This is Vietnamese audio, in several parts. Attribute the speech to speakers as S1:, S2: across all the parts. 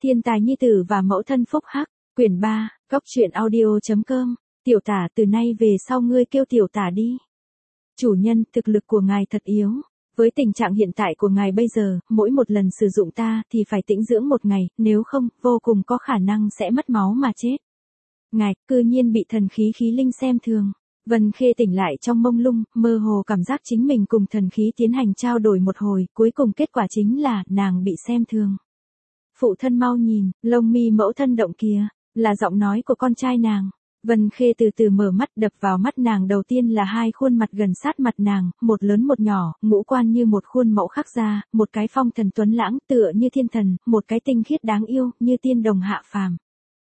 S1: Thiên tài nhi tử và mẫu thân phúc hắc, quyển 3, góc truyện audio.com, tiểu tả từ nay về sau ngươi kêu tiểu tả đi. Chủ nhân, thực lực của ngài thật yếu. Với tình trạng hiện tại của ngài bây giờ, mỗi một lần sử dụng ta thì phải tĩnh dưỡng một ngày, nếu không, vô cùng có khả năng sẽ mất máu mà chết. Ngài, cư nhiên bị thần khí khí linh xem thường. Vân Khê tỉnh lại trong mông lung, mơ hồ cảm giác chính mình cùng thần khí tiến hành trao đổi một hồi, cuối cùng kết quả chính là, nàng bị xem thường. Phụ thân mau nhìn, lông mi mẫu thân động kìa, là giọng nói của con trai nàng. Vân Khê từ từ mở mắt, đập vào mắt nàng đầu tiên là hai khuôn mặt gần sát mặt nàng, một lớn một nhỏ, ngũ quan như một khuôn mẫu khắc ra, một cái phong thần tuấn lãng tựa như thiên thần, một cái tinh khiết đáng yêu, như tiên đồng hạ phàm.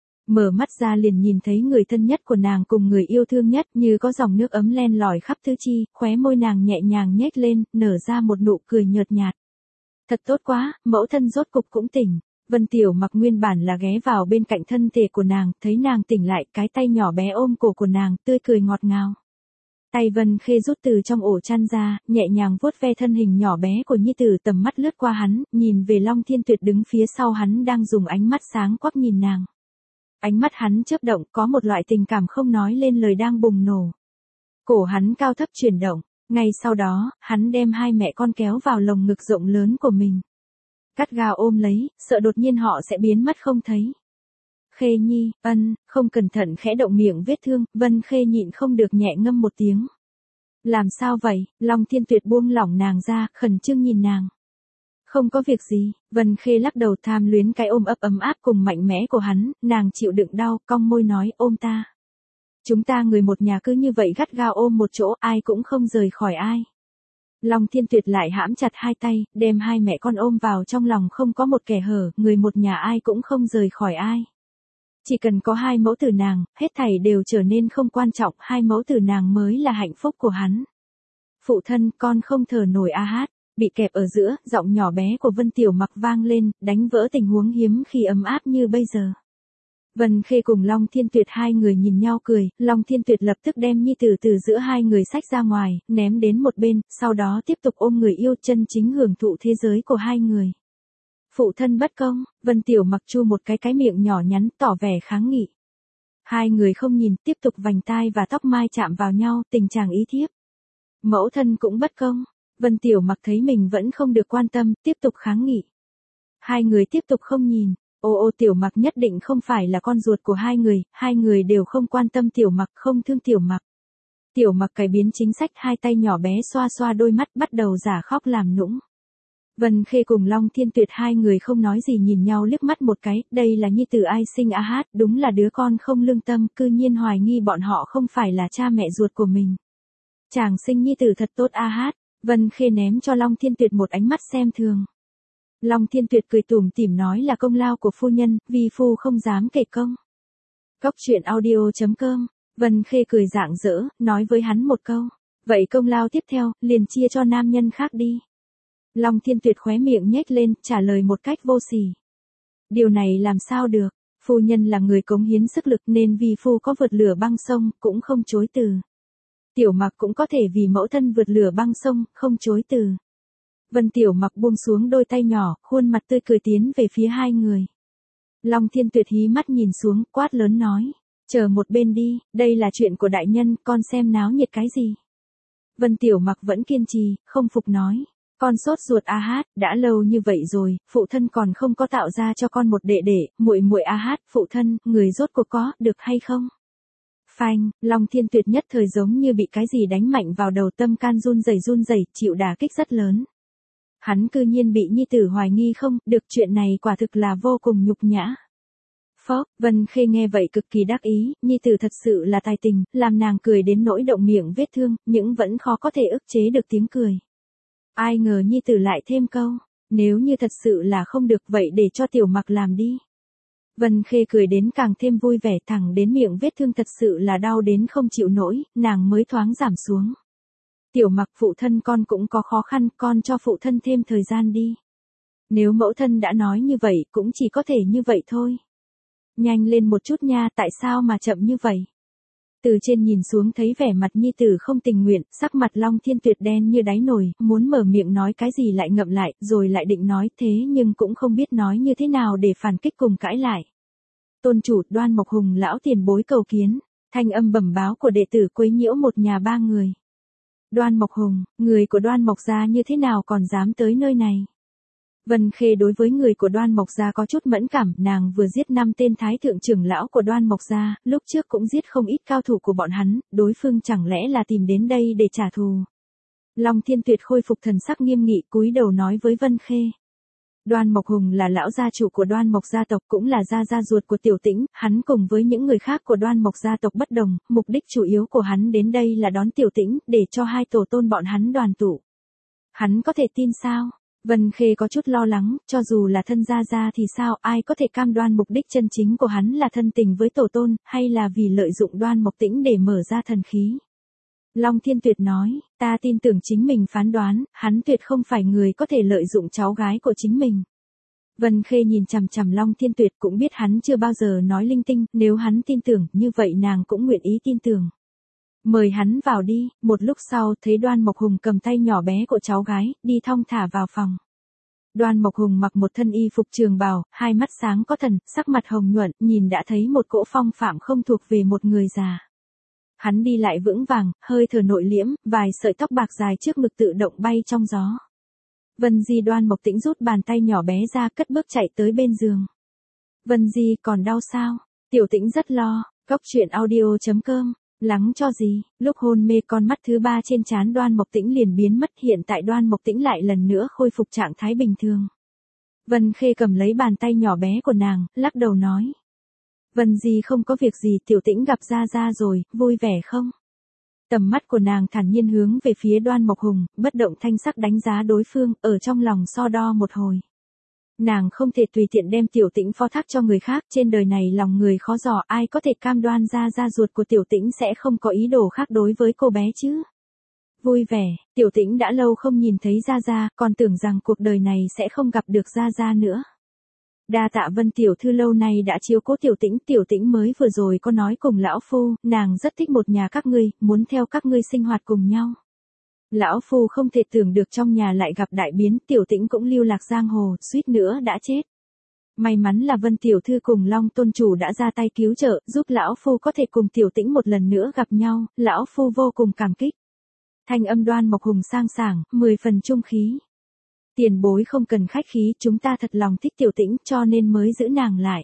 S1: Mở mắt ra liền nhìn thấy người thân nhất của nàng cùng người yêu thương nhất, như có dòng nước ấm len lỏi khắp tứ chi, khóe môi nàng nhẹ nhàng nhếch lên, nở ra một nụ cười nhợt nhạt. Thật tốt quá, mẫu thân rốt cục cũng tỉnh. Vân Tiểu Mặc nguyên bản là ghé vào bên cạnh thân thể của nàng, thấy nàng tỉnh lại, cái tay nhỏ bé ôm cổ của nàng, tươi cười ngọt ngào. Tay Vân Khê rút từ trong ổ chăn ra, nhẹ nhàng vuốt ve thân hình nhỏ bé của nhi tử, tầm mắt lướt qua hắn, nhìn về Long Thiên Tuyệt đứng phía sau hắn đang dùng ánh mắt sáng quắc nhìn nàng. Ánh mắt hắn chớp động, có một loại tình cảm không nói lên lời đang bùng nổ. Cổ hắn cao thấp chuyển động, ngay sau đó, hắn đem hai mẹ con kéo vào lồng ngực rộng lớn của mình. Gắt gao ôm lấy, sợ đột nhiên họ sẽ biến mất không thấy. Khê nhi, không cẩn thận khẽ động miệng vết thương, Vân Khê nhịn không được nhẹ ngâm một tiếng. Làm sao vậy? Long Thiên Tuyệt buông lỏng nàng ra, khẩn trương nhìn nàng. Không có việc gì, Vân Khê lắc đầu, tham luyến cái ôm ấp ấm áp cùng mạnh mẽ của hắn, nàng chịu đựng đau, cong môi nói, ôm ta. Chúng ta người một nhà cứ như vậy gắt gao ôm một chỗ, ai cũng không rời khỏi ai. Long Thiên Tuyệt lại hãm chặt hai tay, đem hai mẹ con ôm vào trong lòng, không có một kẻ hở, người một nhà ai cũng không rời khỏi ai. Chỉ cần có hai mẫu tử nàng, hết thảy đều trở nên không quan trọng, hai mẫu tử nàng mới là hạnh phúc của hắn. Phụ thân, con không thở nổi a hát, bị kẹp ở giữa, giọng nhỏ bé của Vân Tiểu Mặc vang lên, đánh vỡ tình huống hiếm khi ấm áp như bây giờ. Vân Khê cùng Long Thiên Tuyệt hai người nhìn nhau cười, Long Thiên Tuyệt lập tức đem nhi tử từ giữa hai người xách ra ngoài, ném đến một bên, sau đó tiếp tục ôm người yêu, chân chính hưởng thụ thế giới của hai người. Phụ thân bất công, Vân Tiểu Mặc chu một cái miệng nhỏ nhắn, tỏ vẻ kháng nghị. Hai người không nhìn, tiếp tục vành tai và tóc mai chạm vào nhau, tình trạng ý thiếp. Mẫu thân cũng bất công, Vân Tiểu Mặc thấy mình vẫn không được quan tâm, tiếp tục kháng nghị. Hai người tiếp tục không nhìn. Ô Tiểu Mặc nhất định không phải là con ruột của hai người đều không quan tâm Tiểu Mặc, không thương Tiểu Mặc. Tiểu Mặc cải biến chính sách, hai tay nhỏ bé xoa xoa đôi mắt, bắt đầu giả khóc làm nũng. Vân Khê cùng Long Thiên Tuyệt hai người không nói gì, nhìn nhau liếc mắt một cái, đây là nhi tử ai sinh a hát, đúng là đứa con không lương tâm, cư nhiên hoài nghi bọn họ không phải là cha mẹ ruột của mình. Chàng sinh nhi tử thật tốt a hát, Vân Khê ném cho Long Thiên Tuyệt một ánh mắt xem thường. Long Thiên Tuyệt cười tủm tỉm nói là công lao của phu nhân, vì phu không dám kể công. Góc truyện audio.com, Vân Khê cười rạng rỡ, nói với hắn một câu. Vậy công lao tiếp theo, liền chia cho nam nhân khác đi. Long Thiên Tuyệt khóe miệng nhếch lên, trả lời một cách vô sỉ. Điều này làm sao được, phu nhân là người cống hiến sức lực nên vì phu có vượt lửa băng sông, cũng không chối từ. Tiểu Mặc cũng có thể vì mẫu thân vượt lửa băng sông, không chối từ. Vân Tiểu Mặc buông xuống đôi tay nhỏ, khuôn mặt tươi cười tiến về phía hai người. Long Thiên Tuyệt hí mắt nhìn xuống, quát lớn nói. Chờ một bên đi, đây là chuyện của đại nhân, con xem náo nhiệt cái gì. Vân Tiểu Mặc vẫn kiên trì, không phục nói. Con sốt ruột a hát, đã lâu như vậy rồi, phụ thân còn không có tạo ra cho con một đệ đệ, muội a hát, phụ thân, người rốt cuộc có, được hay không? Phanh, Long Thiên Tuyệt nhất thời giống như bị cái gì đánh mạnh vào đầu, tâm can run rẩy, chịu đả kích rất lớn. Hắn cư nhiên bị nhi tử hoài nghi không, được, chuyện này quả thực là vô cùng nhục nhã. Phó, Vân Khê nghe vậy cực kỳ đắc ý, nhi tử thật sự là tài tình, làm nàng cười đến nỗi động miệng vết thương, nhưng vẫn khó có thể ức chế được tiếng cười. Ai ngờ nhi tử lại thêm câu, nếu như thật sự là không được vậy để cho Tiểu Mặc làm đi. Vân Khê cười đến càng thêm vui vẻ, thẳng đến miệng vết thương thật sự là đau đến không chịu nổi, nàng mới thoáng giảm xuống. Tiểu Mặc, phụ thân con cũng có khó khăn, con cho phụ thân thêm thời gian đi. Nếu mẫu thân đã nói như vậy, cũng chỉ có thể như vậy thôi. Nhanh lên một chút nha, tại sao mà chậm như vậy? Từ trên nhìn xuống thấy vẻ mặt nhi tử không tình nguyện, sắc mặt Long Thiên Tuyệt đen như đáy nồi, muốn mở miệng nói cái gì lại ngậm lại, rồi lại định nói thế nhưng cũng không biết nói như thế nào để phản kích cùng cãi lại. Tôn chủ Đoan Mộc Hùng lão tiền bối cầu kiến, thanh âm bẩm báo của đệ tử quấy nhiễu một nhà ba người. Đoan Mộc Hùng, người của Đoan Mộc gia như thế nào còn dám tới nơi này? Vân Khê đối với người của Đoan Mộc gia có chút mẫn cảm, nàng vừa giết 5 tên thái thượng trưởng lão của Đoan Mộc gia, lúc trước cũng giết không ít cao thủ của bọn hắn, đối phương chẳng lẽ là tìm đến đây để trả thù. Long Thiên Tuyệt khôi phục thần sắc nghiêm nghị cúi đầu nói với Vân Khê. Đoan Mộc Hùng là lão gia chủ của Đoan Mộc gia tộc cũng là gia ruột của Tiểu Tĩnh, hắn cùng với những người khác của Đoan Mộc gia tộc bất đồng, mục đích chủ yếu của hắn đến đây là đón Tiểu Tĩnh, để cho hai tổ tôn bọn hắn đoàn tụ. Hắn có thể tin sao? Vân Khê có chút lo lắng, cho dù là thân gia thì sao, ai có thể cam đoan mục đích chân chính của hắn là thân tình với tổ tôn, hay là vì lợi dụng Đoan Mộc Tĩnh để mở ra thần khí. Long Thiên Tuyệt nói, ta tin tưởng chính mình phán đoán, hắn tuyệt không phải người có thể lợi dụng cháu gái của chính mình. Vân Khê nhìn chằm chằm Long Thiên Tuyệt cũng biết hắn chưa bao giờ nói linh tinh, nếu hắn tin tưởng, như vậy nàng cũng nguyện ý tin tưởng. Mời hắn vào đi, một lúc sau thấy Đoan Mộc Hùng cầm tay nhỏ bé của cháu gái, đi thong thả vào phòng. Đoan Mộc Hùng mặc một thân y phục trường bào, hai mắt sáng có thần, sắc mặt hồng nhuận, nhìn đã thấy một cỗ phong phạm không thuộc về một người già. Hắn đi lại vững vàng, hơi thở nội liễm, vài sợi tóc bạc dài trước ngực tự động bay trong gió. Vân Di Đoan Mộc Tĩnh rút bàn tay nhỏ bé ra cất bước chạy tới bên giường. Vân Di còn đau sao? Tiểu Tĩnh rất lo, Cốc Truyện Audio.com. Lắng cho gì, lúc hôn mê con mắt thứ ba trên trán Đoan Mộc Tĩnh liền biến mất, hiện tại Đoan Mộc Tĩnh lại lần nữa khôi phục trạng thái bình thường. Vân Khê cầm lấy bàn tay nhỏ bé của nàng, lắc đầu nói. Vân Di không có việc gì, Tiểu Tĩnh gặp gia rồi, vui vẻ không? Tầm mắt của nàng thản nhiên hướng về phía Đoan Mộc Hùng, bất động thanh sắc đánh giá đối phương, ở trong lòng so đo một hồi. Nàng không thể tùy tiện đem Tiểu Tĩnh phó thác cho người khác, trên đời này lòng người khó dò, ai có thể cam đoan gia ruột của Tiểu Tĩnh sẽ không có ý đồ khác đối với cô bé chứ. Vui vẻ, Tiểu Tĩnh đã lâu không nhìn thấy gia, còn tưởng rằng cuộc đời này sẽ không gặp được gia nữa. Đa tạ Vân tiểu thư lâu nay đã chiếu cố Tiểu Tĩnh mới vừa rồi có nói cùng lão phu, nàng rất thích một nhà các ngươi, muốn theo các ngươi sinh hoạt cùng nhau. Lão phu không thể tưởng được trong nhà lại gặp đại biến, Tiểu Tĩnh cũng lưu lạc giang hồ, suýt nữa đã chết. May mắn là Vân tiểu thư cùng Long tôn chủ đã ra tay cứu trợ, giúp lão phu có thể cùng Tiểu Tĩnh một lần nữa gặp nhau, lão phu vô cùng cảm kích. Thanh âm Đoan Mộc Hùng sang sảng, 10 phần trung khí. Tiền bối không cần khách khí, chúng ta thật lòng thích Tiểu Tĩnh cho nên mới giữ nàng lại.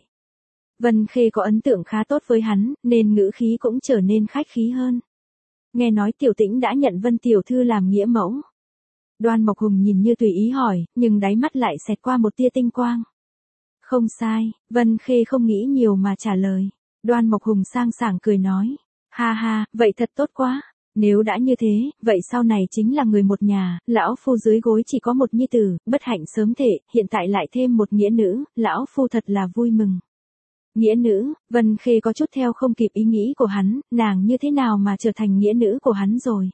S1: Vân Khê có ấn tượng khá tốt với hắn, nên ngữ khí cũng trở nên khách khí hơn. Nghe nói Tiểu Tĩnh đã nhận Vân tiểu thư làm nghĩa mẫu. Đoan Mộc Hùng nhìn như tùy ý hỏi, nhưng đáy mắt lại xẹt qua một tia tinh quang. Không sai, Vân Khê không nghĩ nhiều mà trả lời. Đoan Mộc Hùng sang sảng cười nói. Ha ha, vậy thật tốt quá. Nếu đã như thế, vậy sau này chính là người một nhà, lão phu dưới gối chỉ có một nhi tử, bất hạnh sớm thể, hiện tại lại thêm một nghĩa nữ, lão phu thật là vui mừng. Nghĩa nữ, Vân Khê có chút theo không kịp ý nghĩ của hắn, nàng như thế nào mà trở thành nghĩa nữ của hắn rồi.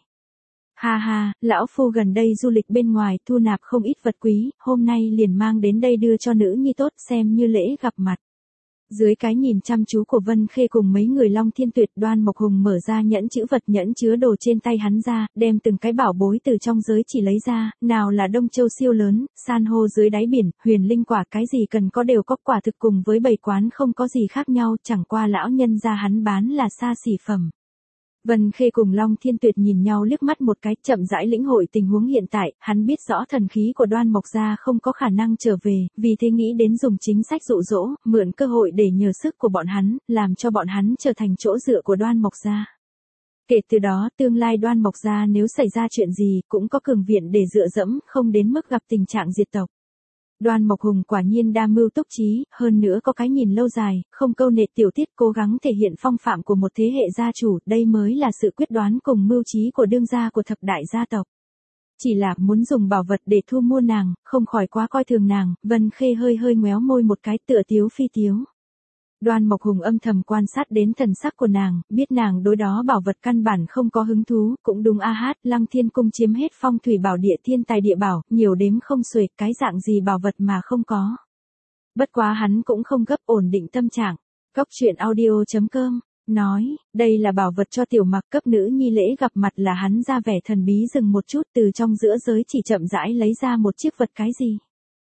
S1: Ha ha, lão phu gần đây du lịch bên ngoài, thu nạp không ít vật quý, hôm nay liền mang đến đây đưa cho nữ nhi tốt xem như lễ gặp mặt. Dưới cái nhìn chăm chú của Vân Khê cùng mấy người Long Thiên Tuyệt, Đoan Mộc Hùng mở ra nhẫn chữ vật nhẫn chứa đồ trên tay hắn ra, đem từng cái bảo bối từ trong giới chỉ lấy ra, nào là Đông Châu siêu lớn, san hô dưới đáy biển, huyền linh quả, cái gì cần có đều có, quả thực cùng với bày quán không có gì khác nhau, chẳng qua lão nhân gia hắn bán là xa xỉ phẩm. Vân Khê cùng Long Thiên Tuyệt nhìn nhau liếc mắt một cái, chậm rãi lĩnh hội tình huống hiện tại, hắn biết rõ thần khí của Đoan Mộc gia không có khả năng trở về, vì thế nghĩ đến dùng chính sách dụ dỗ, mượn cơ hội để nhờ sức của bọn hắn, làm cho bọn hắn trở thành chỗ dựa của Đoan Mộc gia. Kể từ đó, tương lai Đoan Mộc gia nếu xảy ra chuyện gì, cũng có cường viện để dựa dẫm, không đến mức gặp tình trạng diệt tộc. Đoan Mộc Hùng quả nhiên đa mưu túc trí, hơn nữa có cái nhìn lâu dài, không câu nệ tiểu tiết, cố gắng thể hiện phong phạm của một thế hệ gia chủ, đây mới là sự quyết đoán cùng mưu trí của đương gia của thập đại gia tộc. Chỉ là muốn dùng bảo vật để thu mua nàng, không khỏi quá coi thường nàng, Vân Khê hơi ngoéo môi một cái tựa tiếu phi tiếu. Đoan Mộc Hùng âm thầm quan sát đến thần sắc của nàng, biết nàng đối đó bảo vật căn bản không có hứng thú, cũng đúng a hát, Lăng Thiên cung chiếm hết phong thủy bảo địa thiên tài địa bảo, nhiều đếm không xuể, cái dạng gì bảo vật mà không có. Bất quá hắn cũng không gấp, ổn định tâm trạng. Cốc Truyện Audio.com nói, đây là bảo vật cho tiểu mặc cấp nữ nhi lễ gặp mặt là hắn ra vẻ thần bí dừng một chút từ trong giữa giới chỉ chậm rãi lấy ra một chiếc vật cái gì.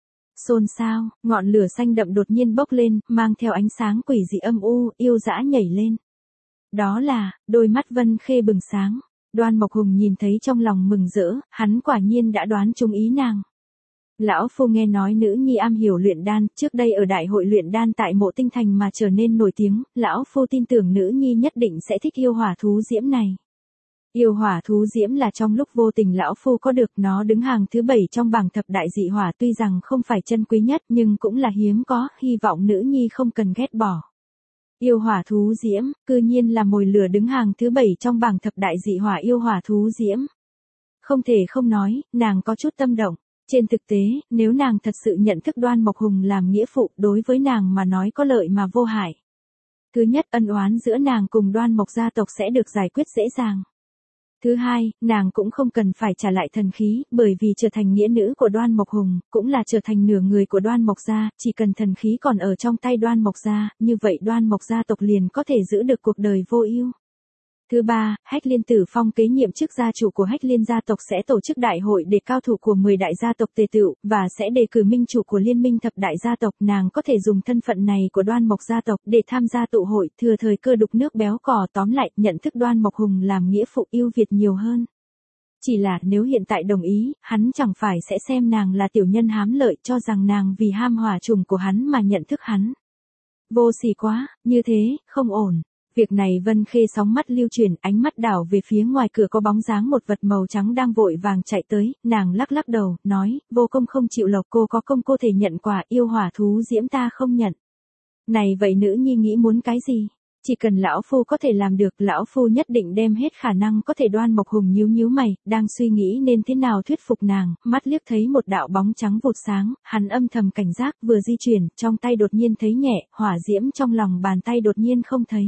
S1: Xôn xao, ngọn lửa xanh đậm đột nhiên bốc lên, mang theo ánh sáng quỷ dị âm u, yêu dã nhảy lên. Đó là, đôi mắt Vân Khê bừng sáng. Đoan Mộc Hùng nhìn thấy trong lòng mừng rỡ, hắn quả nhiên đã đoán trúng ý nàng. Lão phu nghe nói nữ nhi am hiểu luyện đan, trước đây ở đại hội luyện đan tại Mộ Tinh Thành mà trở nên nổi tiếng, lão phu tin tưởng nữ nhi nhất định sẽ thích yêu hỏa thú diễm này. Yêu hỏa thú diễm là trong lúc vô tình lão phu có được, nó đứng hàng thứ 7 trong bảng thập đại dị hỏa, tuy rằng không phải chân quý nhất nhưng cũng là hiếm có, hy vọng nữ nhi không cần ghét bỏ. Yêu hỏa thú diễm, cư nhiên là mồi lửa đứng hàng thứ 7 trong bảng thập đại dị hỏa yêu hỏa thú diễm. Không thể không nói, nàng có chút tâm động. Trên thực tế, nếu nàng thật sự nhận thức Đoan Mộc Hùng làm nghĩa phụ, đối với nàng mà nói có lợi mà vô hại. Thứ nhất, ân oán giữa nàng cùng Đoan Mộc gia tộc sẽ được giải quyết dễ dàng. Thứ hai, nàng cũng không cần phải trả lại thần khí, bởi vì trở thành nghĩa nữ của Đoan Mộc Hùng, cũng là trở thành nửa người của Đoan Mộc gia, chỉ cần thần khí còn ở trong tay Đoan Mộc gia, như vậy Đoan Mộc gia tộc liền có thể giữ được cuộc đời vô ưu. Thứ ba, Hách Liên Tử Phong kế nhiệm chức gia chủ của Hách Liên gia tộc sẽ tổ chức đại hội để cao thủ của 10 đại gia tộc tề tựu, và sẽ đề cử minh chủ của liên minh thập đại gia tộc. Nàng có thể dùng thân phận này của Đoan Mộc gia tộc để tham gia tụ hội, thừa thời cơ đục nước béo cò, tóm lại, nhận thức Đoan Mộc Hùng làm nghĩa phụ yêu Việt nhiều hơn. Chỉ là nếu hiện tại đồng ý, hắn chẳng phải sẽ xem nàng là tiểu nhân hám lợi, cho rằng nàng vì ham hỏa trùng của hắn mà nhận thức hắn. Vô sỉ quá, như thế, không ổn. Việc này Vân Khê sóng mắt lưu chuyển, ánh mắt đảo về phía ngoài cửa có bóng dáng một vật màu trắng đang vội vàng chạy tới, nàng lắc lắc đầu, nói, vô công không chịu lộc, cô có công cô thể nhận quà, yêu hỏa thú diễm ta không nhận. Này vậy nữ nhi nghĩ muốn cái gì? Chỉ cần lão phu có thể làm được, lão phu nhất định đem hết khả năng có thể. Đoan Mộc Hùng nhíu nhíu mày, đang suy nghĩ nên thế nào thuyết phục nàng, mắt liếc thấy một đạo bóng trắng vụt sáng, hắn âm thầm cảnh giác, vừa di chuyển, trong tay đột nhiên thấy nhẹ, hỏa diễm trong lòng bàn tay đột nhiên không thấy.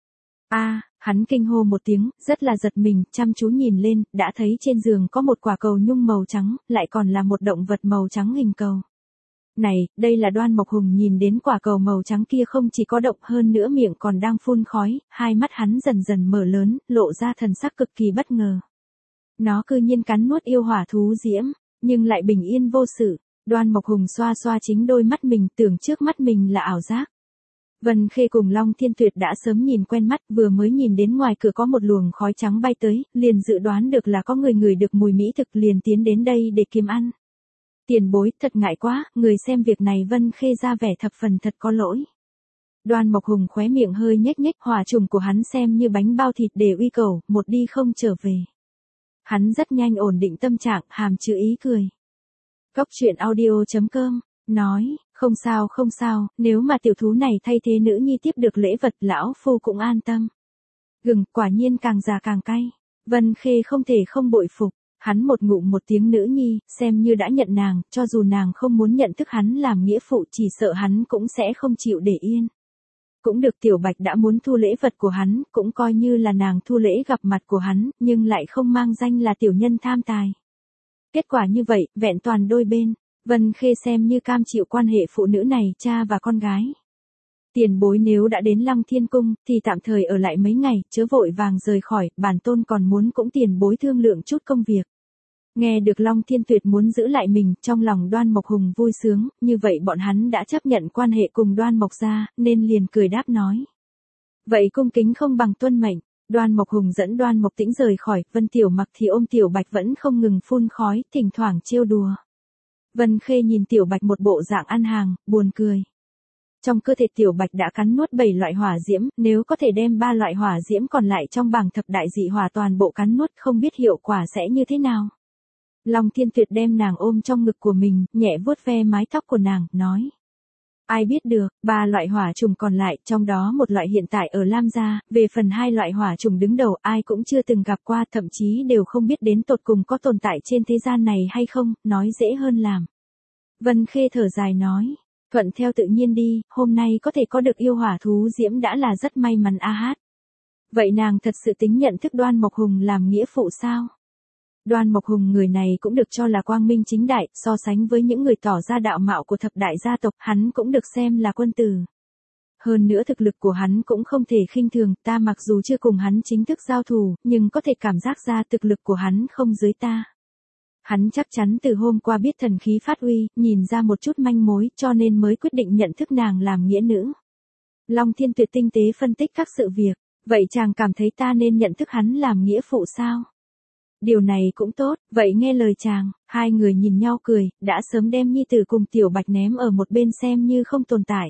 S1: Hắn kinh hô một tiếng, rất là giật mình, chăm chú nhìn lên, đã thấy trên giường có một quả cầu nhung màu trắng, lại còn là một động vật màu trắng hình cầu. Này, đây là Đoan Mộc Hùng nhìn đến quả cầu màu trắng kia không chỉ có động hơn nữa miệng còn đang phun khói, hai mắt hắn dần dần mở lớn, lộ ra thần sắc cực kỳ bất ngờ. Nó cư nhiên cắn nuốt yêu hỏa thú diễm, nhưng lại bình yên vô sự. Đoan Mộc Hùng xoa xoa chính đôi mắt mình, tưởng trước mắt mình là ảo giác. Vân Khê cùng Long Thiên Tuyệt đã sớm nhìn quen mắt, vừa mới nhìn đến ngoài cửa có một luồng khói trắng bay tới, liền dự đoán được là có người ngửi được mùi mỹ thực, liền tiến đến đây để kiếm ăn. Tiền bối, thật ngại quá, người xem việc này. Vân Khê ra vẻ thập phần thật có lỗi. Đoan Mộc Hùng khóe miệng hơi nhếch nhếch, hỏa trùng của hắn xem như bánh bao thịt để uy cầu, một đi không trở về. Hắn rất nhanh ổn định tâm trạng, hàm chữ ý cười. Cốc truyện audio.com nói, không sao, nếu mà tiểu thú này thay thế nữ nhi tiếp được lễ vật, lão phu cũng an tâm. Gừng, quả nhiên càng già càng cay. Vân Khê không thể không bội phục. Hắn một ngụm một tiếng nữ nhi, xem như đã nhận nàng, cho dù nàng không muốn nhận thức hắn làm nghĩa phụ, chỉ sợ hắn cũng sẽ không chịu để yên. Cũng được, Tiểu Bạch đã muốn thu lễ vật của hắn, cũng coi như là nàng thu lễ gặp mặt của hắn, nhưng lại không mang danh là tiểu nhân tham tài. Kết quả như vậy, vẹn toàn đôi bên. Vân Khê xem như cam chịu quan hệ phụ nữ này, cha và con gái. Tiền bối nếu đã đến Lăng Thiên Cung, thì tạm thời ở lại mấy ngày, chớ vội vàng rời khỏi, bản tôn còn muốn cũng tiền bối thương lượng chút công việc. Nghe được Long Thiên Tuyệt muốn giữ lại mình, trong lòng Đoan Mộc Hùng vui sướng, như vậy bọn hắn đã chấp nhận quan hệ cùng Đoan Mộc gia, nên liền cười đáp nói. Vậy cung kính không bằng tuân mệnh. Đoan Mộc Hùng dẫn Đoan Mộc Tĩnh rời khỏi, Vân Tiểu Mặc thì ôm Tiểu Bạch vẫn không ngừng phun khói, thỉnh thoảng trêu đùa. Vân Khê nhìn Tiểu Bạch một bộ dạng ăn hàng, buồn cười. Trong cơ thể Tiểu Bạch đã cắn nuốt 7 loại hỏa diễm, nếu có thể đem 3 loại hỏa diễm còn lại trong bảng thập đại dị hỏa toàn bộ cắn nuốt, không biết hiệu quả sẽ như thế nào. Long Thiên Tuyệt đem nàng ôm trong ngực của mình, nhẹ vuốt ve mái tóc của nàng, nói. Ai biết được, 3 loại hỏa trùng còn lại, trong đó một loại hiện tại ở Lam gia, về phần 2 loại hỏa trùng đứng đầu ai cũng chưa từng gặp qua, thậm chí đều không biết đến tột cùng có tồn tại trên thế gian này hay không, nói dễ hơn làm. Vân Khê thở dài nói, thuận theo tự nhiên đi, hôm nay có thể có được yêu hỏa thú diễm đã là rất may mắn a hát. Vậy nàng thật sự tính nhận thức Đoan Mộc Hùng làm nghĩa phụ sao? Đoan Mộc Hùng người này cũng được cho là quang minh chính đại, so sánh với những người tỏ ra đạo mạo của thập đại gia tộc, hắn cũng được xem là quân tử. Hơn nữa thực lực của hắn cũng không thể khinh thường, ta mặc dù chưa cùng hắn chính thức giao thủ, nhưng có thể cảm giác ra thực lực của hắn không dưới ta. Hắn chắc chắn từ hôm qua biết thần khí phát uy, nhìn ra một chút manh mối, cho nên mới quyết định nhận thức nàng làm nghĩa nữ. Long Thiên Tuyệt tinh tế phân tích các sự việc, vậy chàng cảm thấy ta nên nhận thức hắn làm nghĩa phụ sao? Điều này cũng tốt, vậy nghe lời chàng. Hai người nhìn nhau cười, đã sớm đem nhi tử cùng Tiểu Bạch ném ở một bên xem như không tồn tại.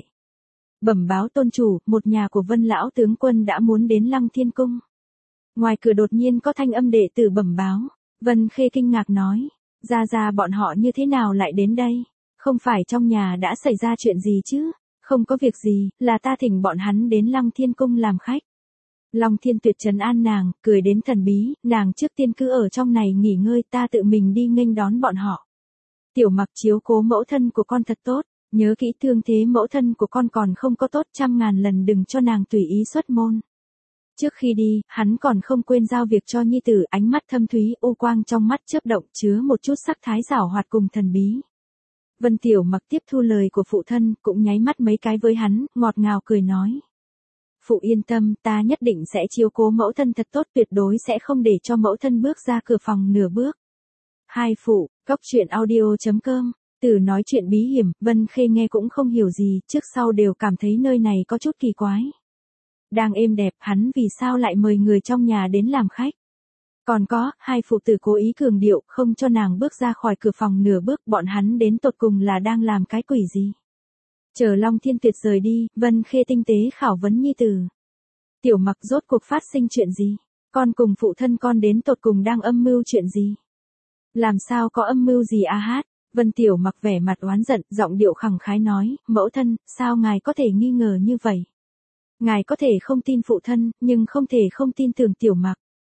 S1: Bẩm báo tôn chủ, một nhà của Vân lão tướng quân đã muốn đến Lăng Thiên cung. Ngoài cửa đột nhiên có thanh âm đệ tử bẩm báo. Vân Khê kinh ngạc nói, ra bọn họ như thế nào lại đến đây? Không phải trong nhà đã xảy ra chuyện gì chứ? Không có việc gì, là ta thỉnh bọn hắn đến Lăng Thiên cung làm khách. Long Thiên Tuyệt trấn an nàng, cười đến thần bí, nàng trước tiên cứ ở trong này nghỉ ngơi, ta tự mình đi nghênh đón bọn họ. Tiểu Mặc chiếu cố mẫu thân của con thật tốt, nhớ kỹ thương thế mẫu thân của con còn không có tốt, 100.000 lần đừng cho nàng tùy ý xuất môn. Trước khi đi, hắn còn không quên giao việc cho nhi tử, ánh mắt thâm thúy, u quang trong mắt chớp động chứa một chút sắc thái giảo hoạt cùng thần bí. Vân Tiểu Mặc tiếp thu lời của phụ thân, cũng nháy mắt mấy cái với hắn, ngọt ngào cười nói. Phụ yên tâm, ta nhất định sẽ chiếu cố mẫu thân thật tốt, tuyệt đối sẽ không để cho mẫu thân bước ra cửa phòng nửa bước. Hai phụ, cóc truyện audio.com, từ nói chuyện bí hiểm, Vân Khê nghe cũng không hiểu gì, trước sau đều cảm thấy nơi này có chút kỳ quái. Đang êm đẹp, hắn vì sao lại mời người trong nhà đến làm khách? Còn có, hai phụ tử cố ý cường điệu, không cho nàng bước ra khỏi cửa phòng nửa bước, bọn hắn đến tột cùng là đang làm cái quỷ gì? Chờ Long Thiên Tuyệt rời đi, Vân Khê tinh tế khảo vấn nhi tử. Tiểu Mặc rốt cuộc phát sinh chuyện gì? Con cùng phụ thân con đến tột cùng đang âm mưu chuyện gì? Làm sao có âm mưu gì a hát? Vân Tiểu Mặc vẻ mặt oán giận, giọng điệu khẳng khái nói, mẫu thân, sao ngài có thể nghi ngờ như vậy? Ngài có thể không tin phụ thân, nhưng không thể không tin tưởng Tiểu Mặc.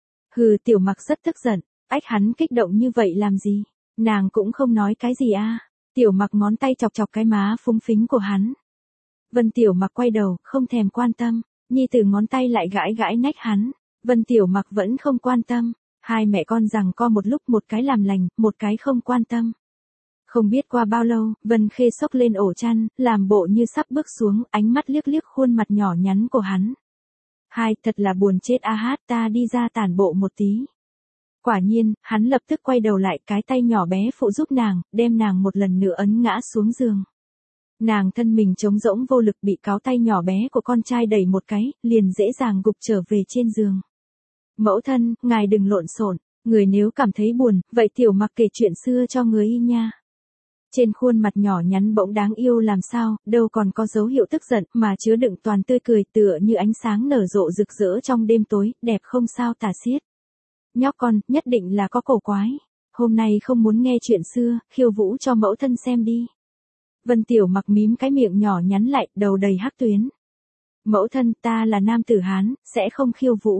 S1: Hừ, Tiểu Mặc rất tức giận, ách hắn kích động như vậy làm gì? Nàng cũng không nói cái gì a. Tiểu Mặc ngón tay chọc chọc cái má phúng phính của hắn. Vân Tiểu Mặc quay đầu, không thèm quan tâm, nhi tử ngón tay lại gãi gãi nách hắn. Vân Tiểu Mặc vẫn không quan tâm, hai mẹ con giằng co một lúc, một cái làm lành, một cái không quan tâm. Không biết qua bao lâu, Vân Khê xốc lên ổ chăn, làm bộ như sắp bước xuống, ánh mắt liếc liếc khuôn mặt nhỏ nhắn của hắn. Hai, thật là buồn chết a hát, ta đi ra tản bộ một tí. Quả nhiên, hắn lập tức quay đầu lại, cái tay nhỏ bé phụ giúp nàng, đem nàng một lần nữa ấn ngã xuống giường. Nàng thân mình trống rỗng vô lực, bị cáo tay nhỏ bé của con trai đẩy một cái, liền dễ dàng gục trở về trên giường. Mẫu thân, ngài đừng lộn xộn, người nếu cảm thấy buồn, vậy Tiểu Mặc kể chuyện xưa cho người y nha. Trên khuôn mặt nhỏ nhắn bỗng đáng yêu làm sao, đâu còn có dấu hiệu tức giận, mà chứa đựng toàn tươi cười, tựa như ánh sáng nở rộ rực rỡ trong đêm tối, đẹp không sao tả xiết. Nhóc con, nhất định là có cổ quái. Hôm nay không muốn nghe chuyện xưa, khiêu vũ cho mẫu thân xem đi. Vân Tiểu Mặc mím cái miệng nhỏ nhắn lại, đầu đầy hắc tuyến. Mẫu thân, ta là nam tử Hán, sẽ không khiêu vũ.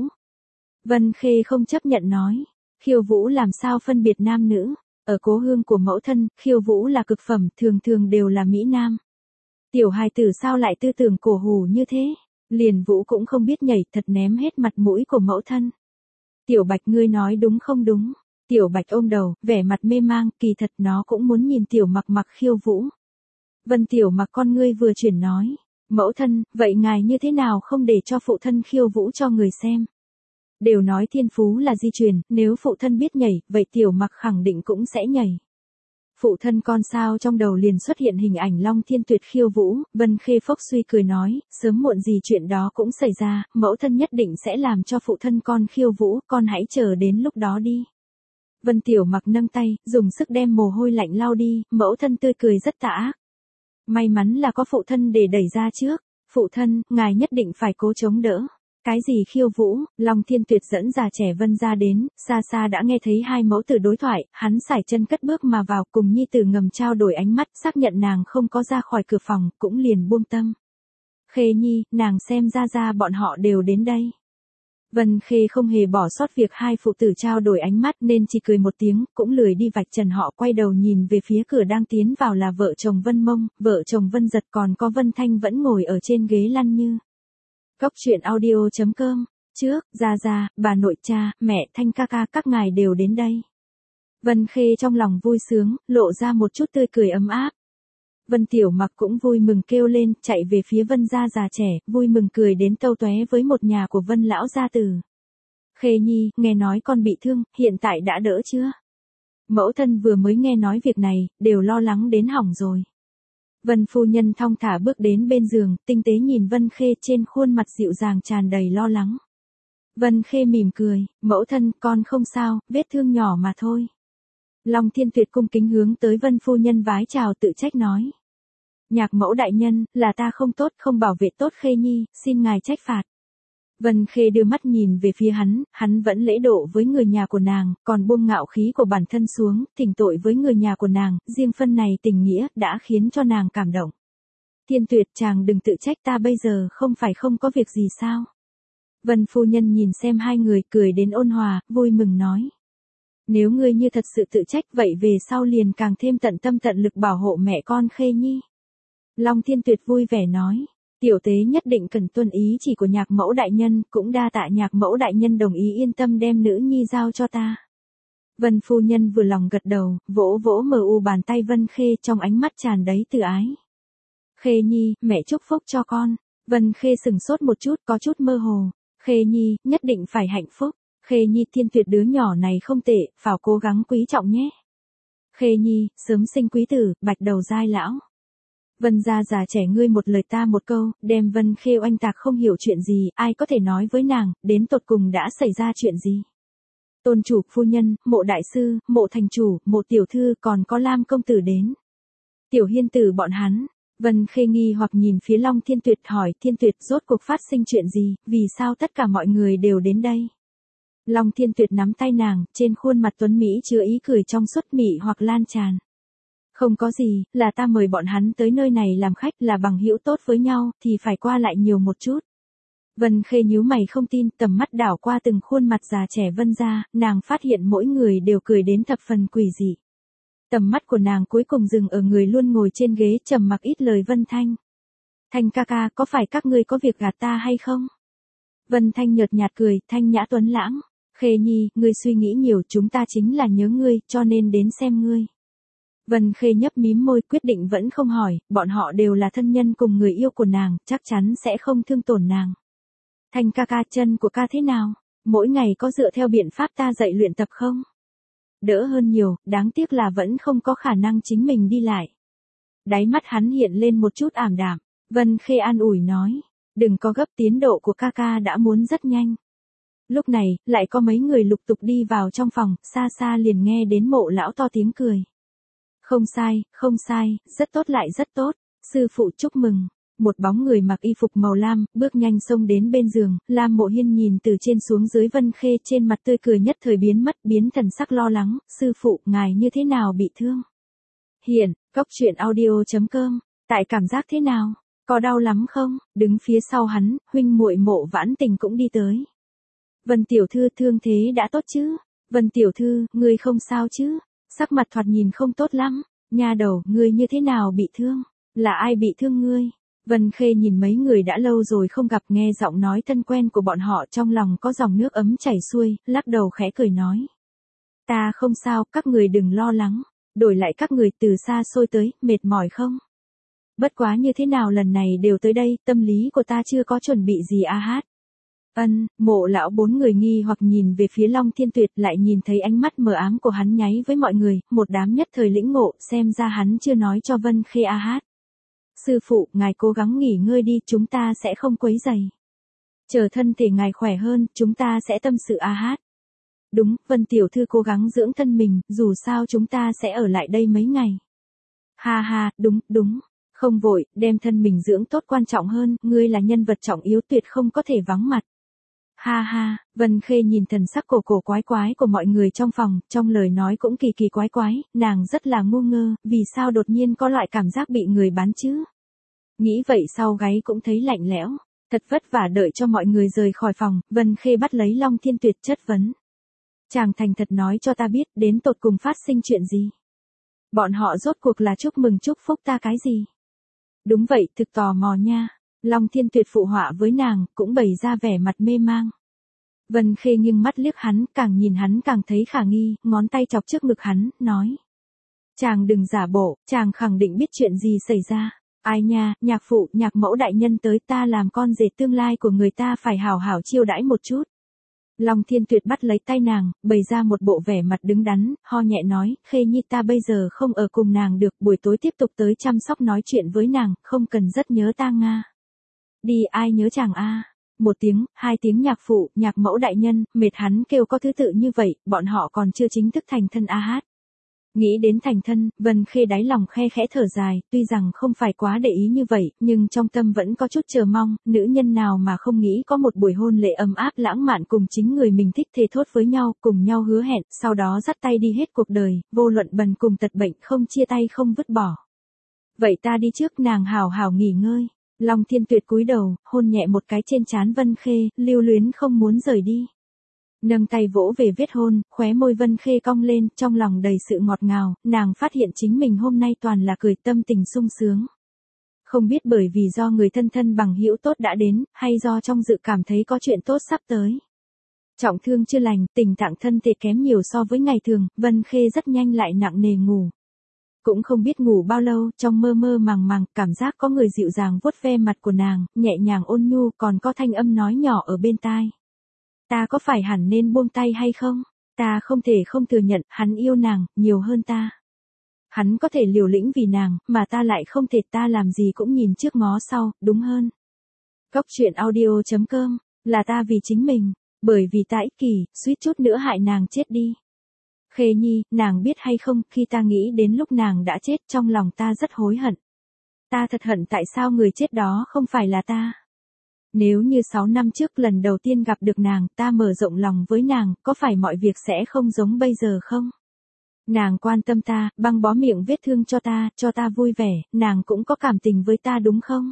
S1: Vân Khê không chấp nhận nói. Khiêu vũ làm sao phân biệt nam nữ? Ở cố hương của mẫu thân, khiêu vũ là cực phẩm, thường thường đều là mỹ nam. Tiểu hài tử sao lại tư tưởng cổ hủ như thế? Liền vũ cũng không biết nhảy, thật ném hết mặt mũi của mẫu thân. Tiểu Bạch, ngươi nói đúng không đúng? Tiểu Bạch ôm đầu, vẻ mặt mê mang, kỳ thật nó cũng muốn nhìn Tiểu Mặc mặc khiêu vũ. Vân Tiểu Mặc con ngươi vừa chuyển nói, mẫu thân, vậy ngài như thế nào không để cho phụ thân khiêu vũ cho người xem? Đều nói thiên phú là di truyền, nếu phụ thân biết nhảy, vậy Tiểu Mặc khẳng định cũng sẽ nhảy. Phụ thân con sao trong đầu liền xuất hiện hình ảnh Long Thiên Tuyệt khiêu vũ, Vân Khê phốc suy cười nói, sớm muộn gì chuyện đó cũng xảy ra, mẫu thân nhất định sẽ làm cho phụ thân con khiêu vũ, con hãy chờ đến lúc đó đi. Vân Tiểu Mặc nâng tay, dùng sức đem mồ hôi lạnh lau đi, mẫu thân tươi cười rất tà ác. May mắn là có phụ thân để đẩy ra trước, phụ thân, ngài nhất định phải cố chống đỡ. Cái gì khiêu vũ? Long Thiên Tuyệt dẫn già trẻ Vân ra đến, xa xa đã nghe thấy hai mẫu tử đối thoại, hắn sải chân cất bước mà vào, cùng nhi tử ngầm trao đổi ánh mắt, xác nhận nàng không có ra khỏi cửa phòng, cũng liền buông tâm. Khê nhi, nàng xem ra bọn họ đều đến đây. Vân Khê không hề bỏ sót việc hai phụ tử trao đổi ánh mắt nên chỉ cười một tiếng, cũng lười đi vạch trần họ, quay đầu nhìn về phía cửa đang tiến vào là vợ chồng Vân Mông, vợ chồng Vân Giật, còn có Vân Thanh vẫn ngồi ở trên ghế lăn như. Cóc truyện audio.com, trước, gia, bà nội, cha, mẹ, Thanh ca ca, các ngài đều đến đây. Vân Khê trong lòng vui sướng, lộ ra một chút tươi cười ấm áp. Vân Tiểu Mặc cũng vui mừng kêu lên, chạy về phía Vân gia già trẻ, vui mừng cười đến tâu tóe với một nhà của Vân lão gia tử. Khê Nhi, nghe nói con bị thương, hiện tại đã đỡ chưa? Mẫu thân vừa mới nghe nói việc này, đều lo lắng đến hỏng rồi. Vân phu nhân thong thả bước đến bên giường, tinh tế nhìn Vân Khê, trên khuôn mặt dịu dàng tràn đầy lo lắng. Vân Khê mỉm cười, mẫu thân, con không sao, vết thương nhỏ mà thôi. Long Thiên Tuyệt cung kính hướng tới Vân phu nhân vái chào, tự trách nói. Nhạc mẫu đại nhân, là ta không tốt, không bảo vệ tốt Khê Nhi, xin ngài trách phạt. Vân Khê đưa mắt nhìn về phía hắn vẫn lễ độ với người nhà của nàng, còn buông ngạo khí của bản thân xuống, thỉnh tội với người nhà của nàng, riêng phân này tình nghĩa, đã khiến cho nàng cảm động. Thiên Tuyệt, chàng đừng tự trách, ta bây giờ không phải không có việc gì sao? Vân phu nhân nhìn xem hai người, cười đến ôn hòa, vui mừng nói. Nếu ngươi như thật sự tự trách, vậy về sau liền càng thêm tận tâm tận lực bảo hộ mẹ con Khê Nhi. Long Thiên Tuyệt vui vẻ nói. Tiểu tế nhất định cần tuân ý chỉ của nhạc mẫu đại nhân, cũng đa tạ nhạc mẫu đại nhân đồng ý yên tâm đem nữ nhi giao cho ta. Vân phu nhân vừa lòng gật đầu, vỗ vỗ mờ u bàn tay Vân Khê, trong ánh mắt tràn đầy từ ái. Khê Nhi, mẹ chúc phúc cho con. Vân Khê sừng sốt một chút, có chút mơ hồ. Khê Nhi, nhất định phải hạnh phúc. Khê Nhi, Thiên Tuyệt đứa nhỏ này không tệ, phải cố gắng quý trọng nhé. Khê Nhi, sớm sinh quý tử, bạch đầu giai lão. Vân gia già trẻ ngươi một lời ta một câu, đem Vân Khê oanh tạc không hiểu chuyện gì, ai có thể nói với nàng, đến tột cùng đã xảy ra chuyện gì. Tôn chủ, phu nhân, mộ đại sư, mộ thành chủ, mộ tiểu thư, còn có Lam công tử đến. Tiểu hiên tử bọn hắn. Vân Khê nghi hoặc nhìn phía Long Thiên Tuyệt, hỏi, Thiên Tuyệt, rốt cuộc phát sinh chuyện gì, vì sao tất cả mọi người đều đến đây? Long Thiên Tuyệt nắm tay nàng, trên khuôn mặt tuấn Mỹ chứa ý cười trong suốt mị hoặc lan tràn. Không có gì, là ta mời bọn hắn tới nơi này làm khách, là bằng hữu tốt với nhau, thì phải qua lại nhiều một chút. Vân Khê nhíu mày không tin, tầm mắt đảo qua từng khuôn mặt già trẻ Vân gia, nàng phát hiện mỗi người đều cười đến thập phần quỷ dị. Tầm mắt của nàng cuối cùng dừng ở người luôn ngồi trên ghế trầm mặc ít lời Vân Thanh. Thanh ca ca, có phải các ngươi có việc gạt ta hay không? Vân Thanh nhợt nhạt cười, thanh nhã tuấn lãng. Khê Nhi, ngươi suy nghĩ nhiều, chúng ta chính là nhớ ngươi, cho nên đến xem ngươi. Vân Khê nhấp mím môi, quyết định vẫn không hỏi, bọn họ đều là thân nhân cùng người yêu của nàng, chắc chắn sẽ không thương tổn nàng. Thanh ca ca, chân của ca thế nào? Mỗi ngày có dựa theo biện pháp ta dạy luyện tập không? Đỡ hơn nhiều, đáng tiếc là vẫn không có khả năng chính mình đi lại. Đáy mắt hắn hiện lên một chút ảm đạm. Vân Khê an ủi nói, đừng có gấp, tiến độ của ca ca đã muốn rất nhanh. Lúc này, lại có mấy người lục tục đi vào trong phòng, xa xa liền nghe đến Mộ lão to tiếng cười. Không sai, rất tốt lại rất tốt, sư phụ chúc mừng. Một bóng người mặc y phục màu lam, bước nhanh xông đến bên giường, Lam Mộ Hiên nhìn từ trên xuống dưới Vân Khê, trên mặt tươi cười nhất thời biến mất, biến thần sắc lo lắng, sư phụ, ngài như thế nào bị thương? Hiện, cốc truyện audio.com, tại cảm giác thế nào? Có đau lắm không? Đứng phía sau hắn, huynh muội Mộ Vãn Tình cũng đi tới. Vân tiểu thư, thương thế đã tốt chứ? Vân tiểu thư, ngươi không sao chứ? Sắc mặt thoạt nhìn không tốt lắm. Nha đầu, ngươi như thế nào bị thương? Là ai bị thương ngươi? Vân Khê nhìn mấy người đã lâu rồi không gặp, nghe giọng nói thân quen của bọn họ, trong lòng có dòng nước ấm chảy xuôi, lắc đầu khẽ cười nói. Ta không sao, các người đừng lo lắng. Đổi lại các người từ xa xôi tới, mệt mỏi không? Bất quá như thế nào lần này đều tới đây, tâm lý của ta chưa có chuẩn bị gì a hát. Mộ lão bốn người nghi hoặc nhìn về phía Long Thiên Tuyệt, lại nhìn thấy ánh mắt mờ ám của hắn nháy với mọi người, một đám nhất thời lĩnh ngộ, xem ra hắn chưa nói cho Vân Khê a hát. Sư phụ, ngài cố gắng nghỉ ngơi đi, chúng ta sẽ không quấy rầy. Chờ thân thể ngài khỏe hơn, chúng ta sẽ tâm sự a hát. Đúng, Vân tiểu thư cố gắng dưỡng thân mình, dù sao chúng ta sẽ ở lại đây mấy ngày. Ha ha, đúng. Không vội, đem thân mình dưỡng tốt quan trọng hơn, ngươi là nhân vật trọng yếu tuyệt không có thể vắng mặt. Ha ha, Vân Khê nhìn thần sắc cổ quái của mọi người trong phòng, trong lời nói cũng kỳ quái, nàng rất là ngu ngơ, vì sao đột nhiên có loại cảm giác bị người bán chứ? Nghĩ vậy sau gáy cũng thấy lạnh lẽo, thật vất vả đợi cho mọi người rời khỏi phòng, Vân Khê bắt lấy Long Thiên Tuyệt chất vấn. Chàng thành thật nói cho ta biết, đến tột cùng phát sinh chuyện gì? Bọn họ rốt cuộc là chúc mừng chúc phúc ta cái gì? Đúng vậy, thực tò mò nha. Long Thiên Tuyệt phụ họa với nàng, cũng bày ra vẻ mặt mê mang. Vân Khê nghiêng mắt liếc hắn, càng nhìn hắn càng thấy khả nghi, ngón tay chọc trước ngực hắn, nói. Chàng đừng giả bộ, chàng khẳng định biết chuyện gì xảy ra. Ai nha, nhạc phụ, nhạc mẫu đại nhân tới, ta làm con rể tương lai của người ta phải hảo hảo chiêu đãi một chút. Long Thiên Tuyệt bắt lấy tay nàng, bày ra một bộ vẻ mặt đứng đắn, ho nhẹ nói, Khê Nhi ta bây giờ không ở cùng nàng được, buổi tối tiếp tục tới chăm sóc nói chuyện với nàng, không cần rất nhớ ta Nga. Đi, ai nhớ chàng a? Một tiếng, hai tiếng nhạc phụ, nhạc mẫu đại nhân, mệt hắn kêu có thứ tự như vậy, bọn họ còn chưa chính thức thành thân a hát. Nghĩ đến thành thân, Vân Khê đáy lòng khe khẽ thở dài, tuy rằng không phải quá để ý như vậy, nhưng trong tâm vẫn có chút chờ mong, nữ nhân nào mà không nghĩ có một buổi hôn lễ ấm áp lãng mạn cùng chính người mình thích thề thốt với nhau, cùng nhau hứa hẹn, sau đó dắt tay đi hết cuộc đời, vô luận bần cùng tật bệnh không chia tay không vứt bỏ. Vậy ta đi trước, nàng hào hào nghỉ ngơi. Long Thiên Tuyệt cúi đầu, hôn nhẹ một cái trên trán Vân Khê, lưu luyến không muốn rời đi. Nâng tay vỗ về vết hôn, khóe môi Vân Khê cong lên, trong lòng đầy sự ngọt ngào, nàng phát hiện chính mình hôm nay toàn là cười, tâm tình sung sướng. Không biết bởi vì do người thân thân bằng hữu tốt đã đến, hay do trong dự cảm thấy có chuyện tốt sắp tới. Trọng thương chưa lành, tình trạng thân thể kém nhiều so với ngày thường, Vân Khê rất nhanh lại nặng nề ngủ. Cũng không biết ngủ bao lâu, trong mơ mơ màng màng, cảm giác có người dịu dàng vuốt ve mặt của nàng, nhẹ nhàng ôn nhu, còn có thanh âm nói nhỏ ở bên tai. Ta có phải hẳn nên buông tay hay không? Ta không thể không thừa nhận, hắn yêu nàng, nhiều hơn ta. Hắn có thể liều lĩnh vì nàng, mà ta lại không thể, ta làm gì cũng nhìn trước ngó sau, đúng hơn. Cốc truyện audio.com, là ta vì chính mình, bởi vì ta ích kỷ, suýt chút nữa hại nàng chết đi. Khê Nhi, nàng biết hay không, khi ta nghĩ đến lúc nàng đã chết, trong lòng ta rất hối hận. Ta thật hận tại sao người chết đó không phải là ta. Nếu như 6 năm trước lần đầu tiên gặp được nàng, ta mở rộng lòng với nàng, có phải mọi việc sẽ không giống bây giờ không? Nàng quan tâm ta, băng bó miệng vết thương cho ta vui vẻ, nàng cũng có cảm tình với ta đúng không?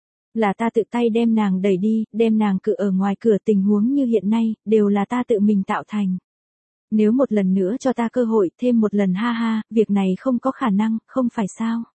S1: Là ta tự tay đem nàng đẩy đi, đem nàng cự ở ngoài cửa, tình huống như hiện nay, đều là ta tự mình tạo thành. Nếu một lần nữa cho ta cơ hội, thêm một lần ha ha, việc này không có khả năng, không phải sao?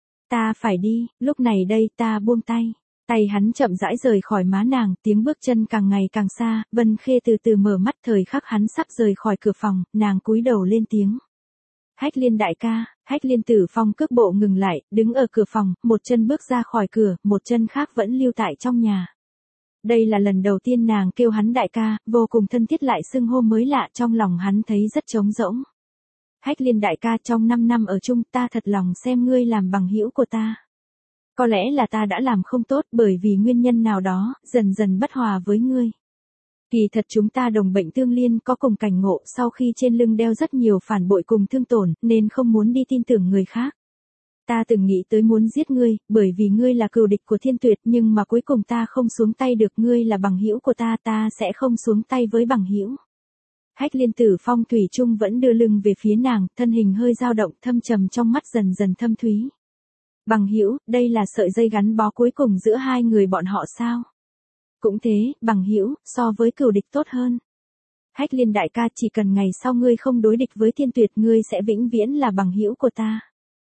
S1: Ta phải đi, lúc này đây ta buông tay. Tay hắn chậm rãi rời khỏi má nàng, tiếng bước chân càng ngày càng xa, Vân Khê từ từ mở mắt, thời khắc hắn sắp rời khỏi cửa phòng, nàng cúi đầu lên tiếng. Hách Liên đại ca. Hách Liên Tử Phong cước bộ ngừng lại, đứng ở cửa phòng, một chân bước ra khỏi cửa, một chân khác vẫn lưu tại trong nhà. Đây là lần đầu tiên nàng kêu hắn đại ca, vô cùng thân thiết lại xưng hô mới lạ, trong lòng hắn thấy rất trống rỗng. Hách Liên đại ca, trong 5 năm ở chung, ta thật lòng xem ngươi làm bằng hữu của ta. Có lẽ là ta đã làm không tốt, bởi vì nguyên nhân nào đó, dần dần bất hòa với ngươi. Kỳ thật chúng ta đồng bệnh tương liên, có cùng cảnh ngộ, sau khi trên lưng đeo rất nhiều phản bội cùng thương tổn, nên không muốn đi tin tưởng người khác. Ta từng nghĩ tới muốn giết ngươi, bởi vì ngươi là cừu địch của Thiên Tuyệt, nhưng mà cuối cùng ta không xuống tay được, ngươi là bằng hữu của ta, ta sẽ không xuống tay với bằng hữu. Hách Liên Tử Phong thủy chung vẫn đưa lưng về phía nàng, thân hình hơi dao động, thâm trầm trong mắt dần dần thâm thúy. Bằng hữu, đây là sợi dây gắn bó cuối cùng giữa hai người bọn họ sao? Cũng thế, bằng hữu, so với cừu địch tốt hơn. Hách Liên đại ca, chỉ cần ngày sau ngươi không đối địch với Thiên Tuyệt, ngươi sẽ vĩnh viễn là bằng hữu của ta.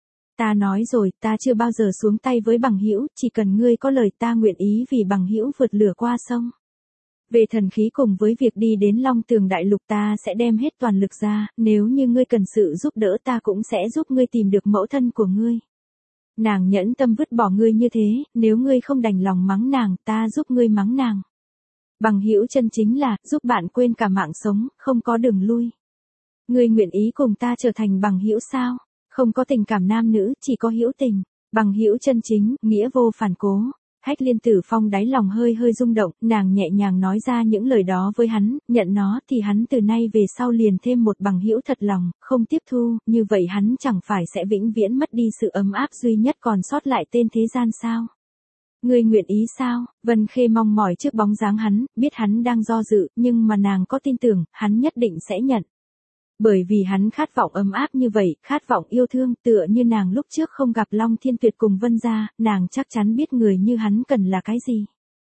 S1: Ta nói rồi, ta chưa bao giờ xuống tay với bằng hữu, chỉ cần ngươi có lời, ta nguyện ý vì bằng hữu vượt lửa qua sông. Về thần khí cùng với việc đi đến Long Tường Đại Lục, ta sẽ đem hết toàn lực ra, nếu như ngươi cần sự giúp đỡ, ta cũng sẽ giúp ngươi tìm được mẫu thân của ngươi. Nàng nhẫn tâm vứt bỏ ngươi như thế, nếu ngươi không đành lòng mắng nàng, ta giúp ngươi mắng nàng. Bằng hữu chân chính là, giúp bạn quên cả mạng sống, không có đường lui. Ngươi nguyện ý cùng ta trở thành bằng hữu sao? Không có tình cảm nam nữ, chỉ có hữu tình. Bằng hữu chân chính, nghĩa vô phản cố. Hách Liên Tử Phong đáy lòng hơi hơi rung động, nàng nhẹ nhàng nói ra những lời đó với hắn, nhận nó thì hắn từ nay về sau liền thêm một bằng hữu thật lòng, không tiếp thu, như vậy hắn chẳng phải sẽ vĩnh viễn mất đi sự ấm áp duy nhất còn sót lại tên thế gian sao? Ngươi nguyện ý sao? Vân Khê mong mỏi trước bóng dáng hắn, biết hắn đang do dự, nhưng mà nàng có tin tưởng, hắn nhất định sẽ nhận. Bởi vì hắn khát vọng ấm áp như vậy, khát vọng yêu thương, tựa như nàng lúc trước không gặp Long Thiên Tuyệt cùng Vân gia, nàng chắc chắn biết người như hắn cần là cái gì.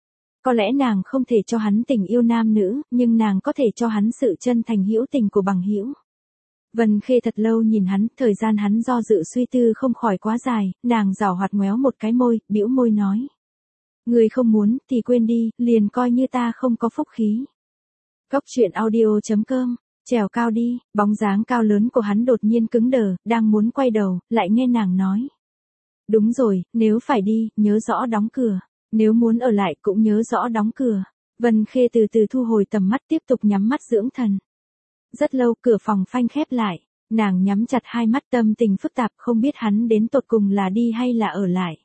S1: Có lẽ nàng không thể cho hắn tình yêu nam nữ, nhưng nàng có thể cho hắn sự chân thành hữu tình của bằng hữu. Vân Khê thật lâu nhìn hắn, thời gian hắn do dự suy tư không khỏi quá dài, nàng giảo hoạt ngoéo một cái môi, bĩu môi nói. Người không muốn, thì quên đi, liền coi như ta không có phúc khí. Cốc truyện audio.com Trèo cao đi, bóng dáng cao lớn của hắn đột nhiên cứng đờ, đang muốn quay đầu, lại nghe nàng nói. Đúng rồi, nếu phải đi, nhớ rõ đóng cửa. Nếu muốn ở lại cũng nhớ rõ đóng cửa. Vân Khê từ từ thu hồi tầm mắt tiếp tục nhắm mắt dưỡng thần. Rất lâu cửa phòng phanh khép lại. Nàng nhắm chặt hai mắt tâm tình phức tạp không biết hắn đến tột cùng là đi hay là ở lại.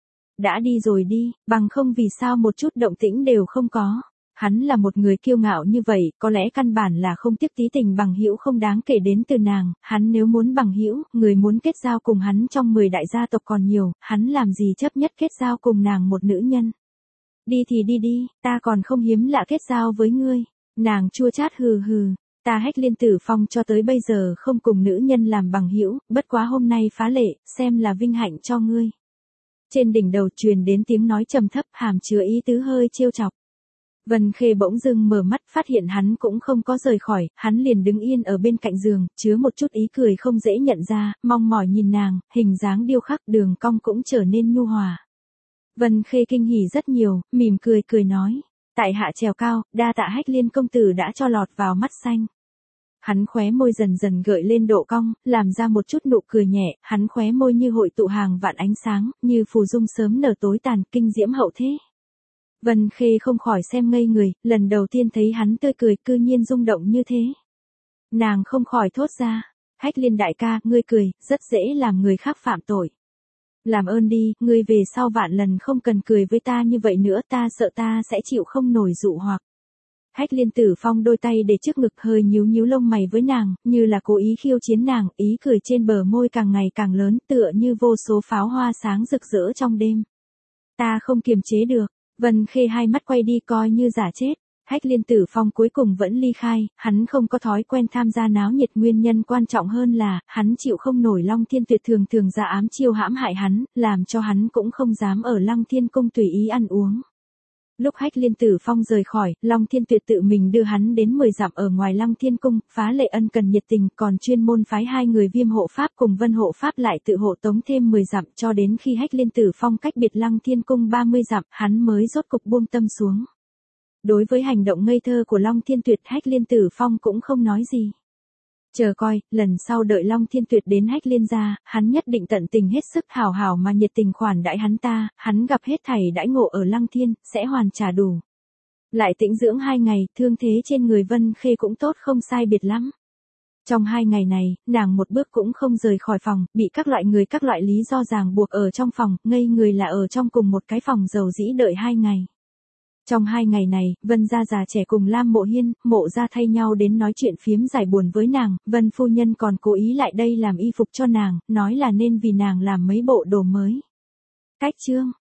S1: Đã đi rồi đi, bằng không vì sao một chút động tĩnh đều không có. Hắn là một người kiêu ngạo như vậy, có lẽ căn bản là không tiếc tí tình bằng hữu không đáng kể đến từ nàng, hắn nếu muốn bằng hữu, người muốn kết giao cùng hắn trong 10 đại gia tộc còn nhiều, hắn làm gì chấp nhất kết giao cùng nàng một nữ nhân. Đi thì đi đi, ta còn không hiếm lạ kết giao với ngươi. Nàng chua chát hừ hừ, ta Hách Liên Tử Phong cho tới bây giờ không cùng nữ nhân làm bằng hữu, bất quá hôm nay phá lệ, xem là vinh hạnh cho ngươi. Trên đỉnh đầu truyền đến tiếng nói trầm thấp hàm chứa ý tứ hơi trêu chọc. Vân Khê bỗng dưng mở mắt phát hiện hắn cũng không có rời khỏi, hắn liền đứng yên ở bên cạnh giường, chứa một chút ý cười không dễ nhận ra, mong mỏi nhìn nàng, hình dáng điêu khắc đường cong cũng trở nên nhu hòa. Vân Khê kinh hỉ rất nhiều, mỉm cười cười nói, tại hạ trèo cao, đa tạ Hách Liên công tử đã cho lọt vào mắt xanh. Hắn khóe môi dần dần gợi lên độ cong, làm ra một chút nụ cười nhẹ, hắn khóe môi như hội tụ hàng vạn ánh sáng, như phù dung sớm nở tối tàn, kinh diễm hậu thế. Vân Khê không khỏi xem ngây người, lần đầu tiên thấy hắn tươi cười cư nhiên rung động như thế. Nàng không khỏi thốt ra, Hách Liên đại ca, ngươi cười, rất dễ làm người khác phạm tội. Làm ơn đi, ngươi về sau vạn lần không cần cười với ta như vậy nữa, ta sợ ta sẽ chịu không nổi dụ hoặc. Hách Liên Tử Phong đôi tay để trước ngực hơi nhíu nhíu lông mày với nàng, như là cố ý khiêu chiến nàng, ý cười trên bờ môi càng ngày càng lớn tựa như vô số pháo hoa sáng rực rỡ trong đêm. Ta không kiềm chế được, Vân Khê hai mắt quay đi coi như giả chết. Hách Liên Tử Phong cuối cùng vẫn ly khai, hắn không có thói quen tham gia náo nhiệt nguyên nhân quan trọng hơn là, hắn chịu không nổi Long Thiên Tuyệt thường ra ám chiêu hãm hại hắn, làm cho hắn cũng không dám ở Lăng Thiên Cung tùy ý ăn uống. Lúc Hách Liên Tử Phong rời khỏi, Long Thiên Tuyệt tự mình đưa hắn đến 10 dặm ở ngoài Lăng Thiên Cung, phá lệ ân cần nhiệt tình, còn chuyên môn phái hai người Viêm hộ pháp cùng Vân hộ pháp lại tự hộ tống thêm 10 dặm cho đến khi Hách Liên Tử Phong cách biệt Lăng Thiên Cung 30 dặm, hắn mới rốt cục buông tâm xuống. Đối với hành động ngây thơ của Long Thiên Tuyệt, Hách Liên Tử Phong cũng không nói gì. Chờ coi, lần sau đợi Long Thiên Tuyệt đến Hách Liên gia, hắn nhất định tận tình hết sức hào hào mà nhiệt tình khoản đãi hắn ta, hắn gặp hết thảy đãi ngộ ở Lăng Thiên, sẽ hoàn trả đủ. Lại tĩnh dưỡng 2 ngày, thương thế trên người Vân Khê cũng tốt không sai biệt lắm. Trong 2 ngày này, nàng một bước cũng không rời khỏi phòng, bị các loại người các loại lý do ràng buộc ở trong phòng, ngây người là ở trong cùng một cái phòng dầu dĩ đợi 2 ngày. Trong 2 ngày này, Vân gia già trẻ cùng Lam Mộ Hiên, Mộ gia thay nhau đến nói chuyện phiếm giải buồn với nàng, Vân phu nhân còn cố ý lại đây làm y phục cho nàng, nói là nên vì nàng làm mấy bộ đồ mới. Cách chương